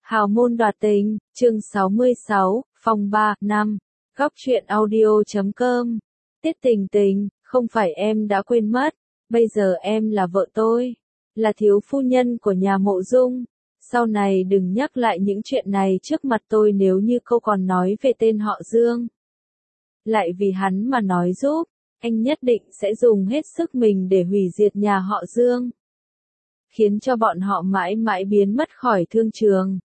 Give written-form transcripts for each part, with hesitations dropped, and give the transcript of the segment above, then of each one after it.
Hào môn đoạt tình, chương 66, phòng 3, 5, góc truyện audio.com. Tiết Tình Tình, không phải em đã quên mất, bây giờ em là vợ tôi, là thiếu phu nhân của nhà Mộ Dung. Sau này đừng nhắc lại những chuyện này trước mặt tôi nếu như cô còn nói về tên họ Dương. Lại vì hắn mà nói giúp, anh nhất định sẽ dùng hết sức mình để hủy diệt nhà họ Dương. Khiến cho bọn họ mãi mãi biến mất khỏi thương trường.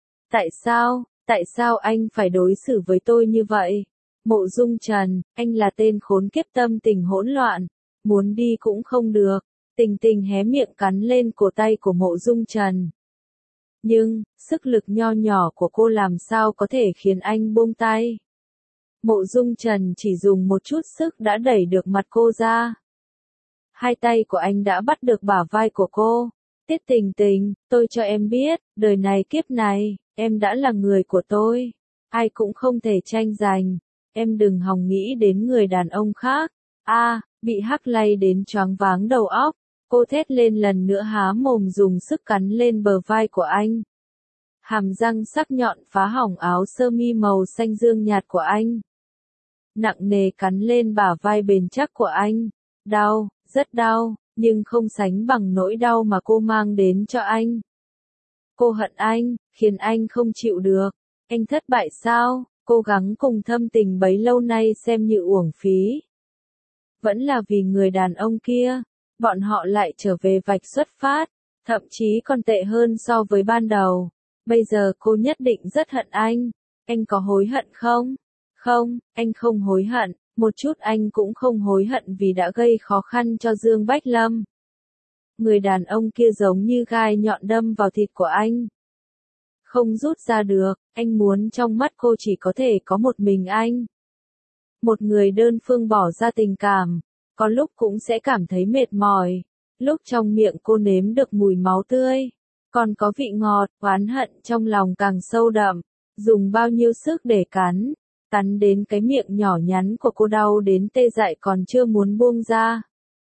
Tại sao anh phải đối xử với tôi như vậy? Mộ Dung Trần, anh là tên khốn kiếp tâm tình hỗn loạn, muốn đi cũng không được. Tình Tình hé miệng cắn lên cổ tay của Mộ Dung Trần. Nhưng, sức lực nho nhỏ của cô làm sao có thể khiến anh buông tay? Mộ Dung Trần chỉ dùng một chút sức đã đẩy được mặt cô ra. Hai tay của anh đã bắt được bả vai của cô. Tiết Tình Tình, tôi cho em biết, đời này kiếp này, em đã là người của tôi. Ai cũng không thể tranh giành. Em đừng hòng nghĩ đến người đàn ông khác. Bị hắc lay đến choáng váng đầu óc. Cô thét lên lần nữa há mồm dùng sức cắn lên bờ vai của anh. Hàm răng sắc nhọn phá hỏng áo sơ mi màu xanh dương nhạt của anh. Nặng nề cắn lên bả vai bền chắc của anh. Đau, rất đau, nhưng không sánh bằng nỗi đau mà cô mang đến cho anh. Cô hận anh, khiến anh không chịu được. Anh thất bại sao? Cố gắng cùng Thâm Tình bấy lâu nay xem như uổng phí. Vẫn là vì người đàn ông kia, bọn họ lại trở về vạch xuất phát, thậm chí còn tệ hơn so với ban đầu. Bây giờ cô nhất định rất hận anh. Anh có hối hận không? Không, anh không hối hận, một chút anh cũng không hối hận vì đã gây khó khăn cho Dương Bách Lâm. Người đàn ông kia giống như gai nhọn đâm vào thịt của anh. Không rút ra được, anh muốn trong mắt cô chỉ có thể có một mình anh. Một người đơn phương bỏ ra tình cảm, có lúc cũng sẽ cảm thấy mệt mỏi. Lúc trong miệng cô nếm được mùi máu tươi, còn có vị ngọt, oán hận trong lòng càng sâu đậm. Dùng bao nhiêu sức để cắn đến cái miệng nhỏ nhắn của cô đau đến tê dại còn chưa muốn buông ra.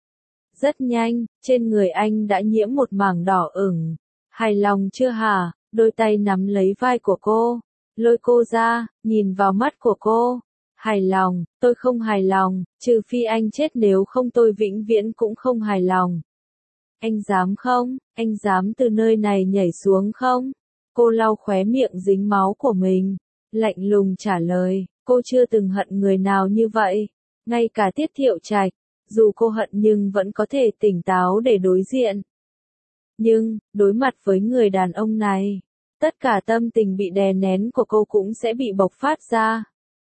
Rất nhanh, trên người anh đã nhiễm một mảng đỏ ửng. Hài lòng chưa hả? Đôi tay nắm lấy vai của cô, lôi cô ra, nhìn vào mắt của cô. Hài lòng, tôi không hài lòng, trừ phi anh chết, nếu không tôi vĩnh viễn cũng không hài lòng. Anh dám không? Anh dám từ nơi này nhảy xuống không? Cô lau khóe miệng dính máu của mình, lạnh lùng trả lời, cô chưa từng hận người nào như vậy, ngay cả Tiết Thiệu Trạch, dù cô hận nhưng vẫn có thể tỉnh táo để đối diện. Nhưng, đối mặt với người đàn ông này, tất cả tâm tình bị đè nén của cô cũng sẽ bị bộc phát ra.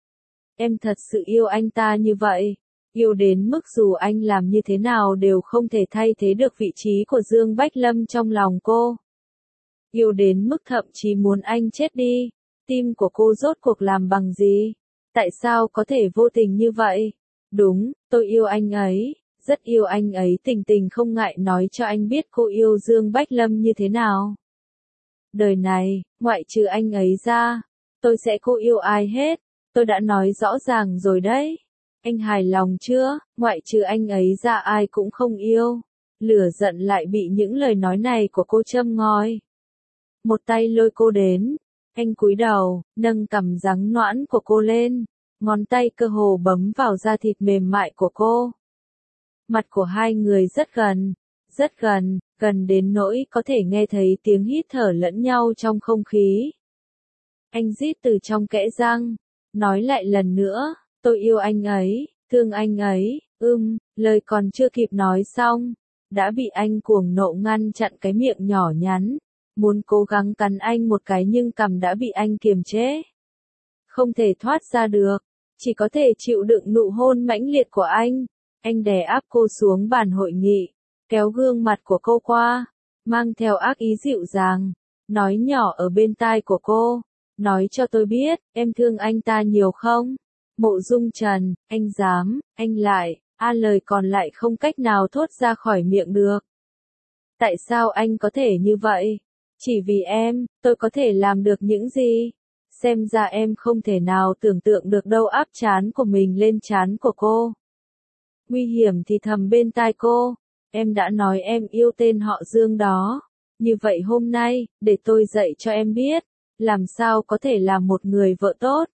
Em thật sự yêu anh ta như vậy, yêu đến mức dù anh làm như thế nào đều không thể thay thế được vị trí của Dương Bách Lâm trong lòng cô. Yêu đến mức thậm chí muốn anh chết đi. Tim của cô rốt cuộc làm bằng gì? Tại sao có thể vô tình như vậy? Đúng, tôi yêu anh ấy, rất yêu anh ấy. Tình Tình không ngại nói cho anh biết cô yêu Dương Bách Lâm như thế nào. Đời này, ngoại trừ anh ấy ra, tôi sẽ không yêu ai hết. Tôi đã nói rõ ràng rồi đấy. Anh hài lòng chưa? Ngoại trừ anh ấy ra ai cũng không yêu. Lửa giận lại bị những lời nói này của cô châm ngòi. Một tay lôi cô đến. Anh cúi đầu, nâng cằm rắn nõn của cô lên. Ngón tay cơ hồ bấm vào da thịt mềm mại của cô. Mặt của hai người rất gần đến nỗi có thể nghe thấy tiếng hít thở lẫn nhau trong không khí. Anh rít từ trong kẽ răng, nói lại lần nữa, tôi yêu anh ấy, thương anh ấy. Lời còn chưa kịp nói xong, đã bị anh cuồng nộ ngăn chặn cái miệng nhỏ nhắn. Muốn cố gắng cắn anh một cái nhưng cằm đã bị anh kiềm chế. Không thể thoát ra được, chỉ có thể chịu đựng nụ hôn mãnh liệt của anh. Anh đè áp cô xuống bàn hội nghị, kéo gương mặt của cô qua, mang theo ác ý dịu dàng, nói nhỏ ở bên tai của cô, nói cho tôi biết, em thương anh ta nhiều không? Mộ Dung Trần, anh dám, anh lại, lời còn lại không cách nào thốt ra khỏi miệng được. Tại sao anh có thể như vậy? Chỉ vì em, tôi có thể làm được những gì? Xem ra em không thể nào tưởng tượng được đâu. Áp trán của mình lên trán của cô. Nguy hiểm thì thầm bên tai cô. Em đã nói em yêu tên họ Dương đó. Như vậy hôm nay, để tôi dạy cho em biết. làm sao có thể là một người vợ tốt.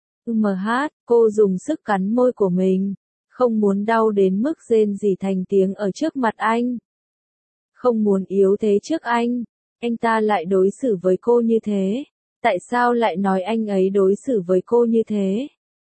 Cô dùng sức cắn môi của mình, không muốn đau đến mức rên rỉ thành tiếng ở trước mặt anh. Không muốn yếu thế trước anh ta lại đối xử với cô như thế. Tại sao lại nói anh ấy đối xử với cô như thế?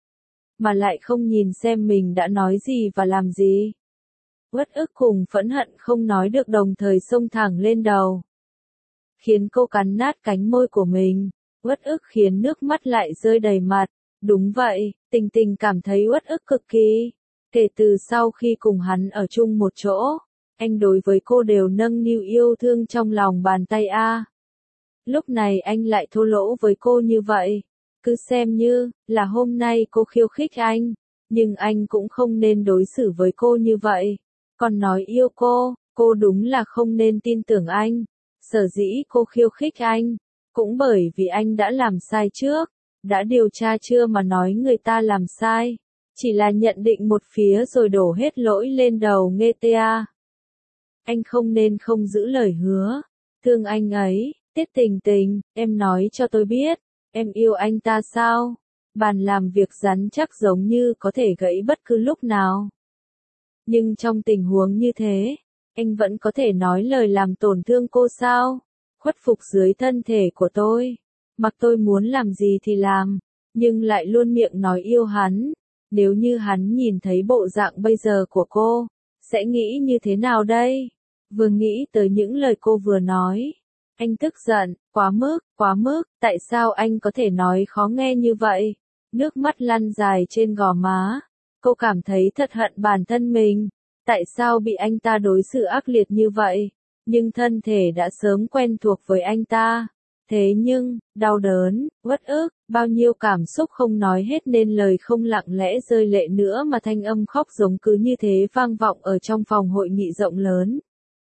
Mà lại không nhìn xem mình đã nói gì và làm gì. Uất ức cùng phẫn hận không nói được đồng thời xông thẳng lên đầu. Khiến cô cắn nát cánh môi của mình. Uất ức khiến nước mắt lại rơi đầy mặt. Đúng vậy, Tình Tình cảm thấy uất ức cực kỳ. Kể từ sau khi cùng hắn ở chung một chỗ, anh đối với cô đều nâng niu yêu thương trong lòng bàn tay a. Lúc này anh lại thô lỗ với cô như vậy. Cứ xem như là hôm nay cô khiêu khích anh, nhưng anh cũng không nên đối xử với cô như vậy. Còn nói yêu cô đúng là không nên tin tưởng anh. Sở dĩ cô khiêu khích anh, cũng bởi vì anh đã làm sai trước. Đã điều tra chưa mà nói người ta làm sai. Chỉ là nhận định một phía rồi đổ hết lỗi lên đầu nghe ta. Anh không nên không giữ lời hứa. Thương anh ấy, Tiết Tình Tình, em nói cho tôi biết, em yêu anh ta sao? Bàn làm việc rắn chắc giống như có thể gãy bất cứ lúc nào. Nhưng trong tình huống như thế, anh vẫn có thể nói lời làm tổn thương cô sao? Khuất phục dưới thân thể của tôi. Mặc tôi muốn làm gì thì làm, nhưng lại luôn miệng nói yêu hắn. Nếu như hắn nhìn thấy bộ dạng bây giờ của cô, sẽ nghĩ như thế nào đây? Vừa nghĩ tới những lời cô vừa nói, anh tức giận, quá mức, tại sao anh có thể nói khó nghe như vậy? Nước mắt lăn dài trên gò má, cô cảm thấy thật hận bản thân mình, tại sao bị anh ta đối xử ác liệt như vậy? Nhưng thân thể đã sớm quen thuộc với anh ta. Thế nhưng, đau đớn, uất ức, bao nhiêu cảm xúc không nói hết nên lời không lặng lẽ rơi lệ nữa mà thanh âm khóc giống cứ như thế vang vọng ở trong phòng hội nghị rộng lớn.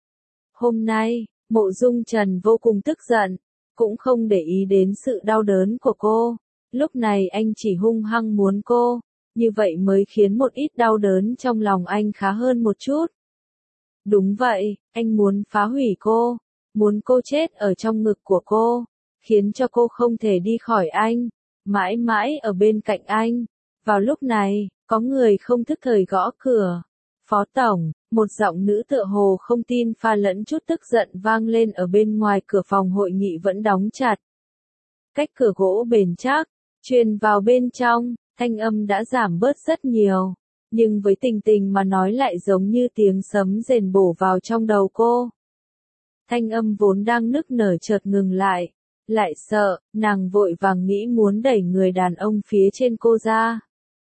Hôm nay, Mộ Dung Trần vô cùng tức giận, cũng không để ý đến sự đau đớn của cô. Lúc này anh chỉ hung hăng muốn cô, như vậy mới khiến một ít đau đớn trong lòng anh khá hơn một chút. Đúng vậy, anh muốn phá hủy cô, muốn cô chết ở trong ngực của cô, khiến cho cô không thể đi khỏi anh, mãi mãi ở bên cạnh anh. Vào lúc này, có người không thức thời gõ cửa. Phó Tổng, một giọng nữ tựa hồ không tin pha lẫn chút tức giận vang lên ở bên ngoài cửa phòng hội nghị vẫn đóng chặt. Cách cửa gỗ bền chắc, truyền vào bên trong, thanh âm đã giảm bớt rất nhiều. Nhưng với Tình Tình mà nói lại giống như tiếng sấm rền bổ vào trong đầu cô. Thanh âm vốn đang nức nở chợt ngừng lại. Lại sợ, nàng vội vàng nghĩ muốn đẩy người đàn ông phía trên cô ra.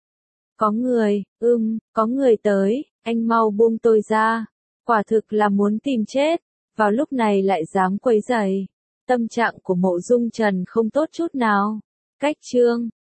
Có người tới, anh mau buông tôi ra. Quả thực là muốn tìm chết, vào lúc này lại dám quấy rầy. Tâm trạng của Mộ Dung Trần không tốt chút nào. Cách chương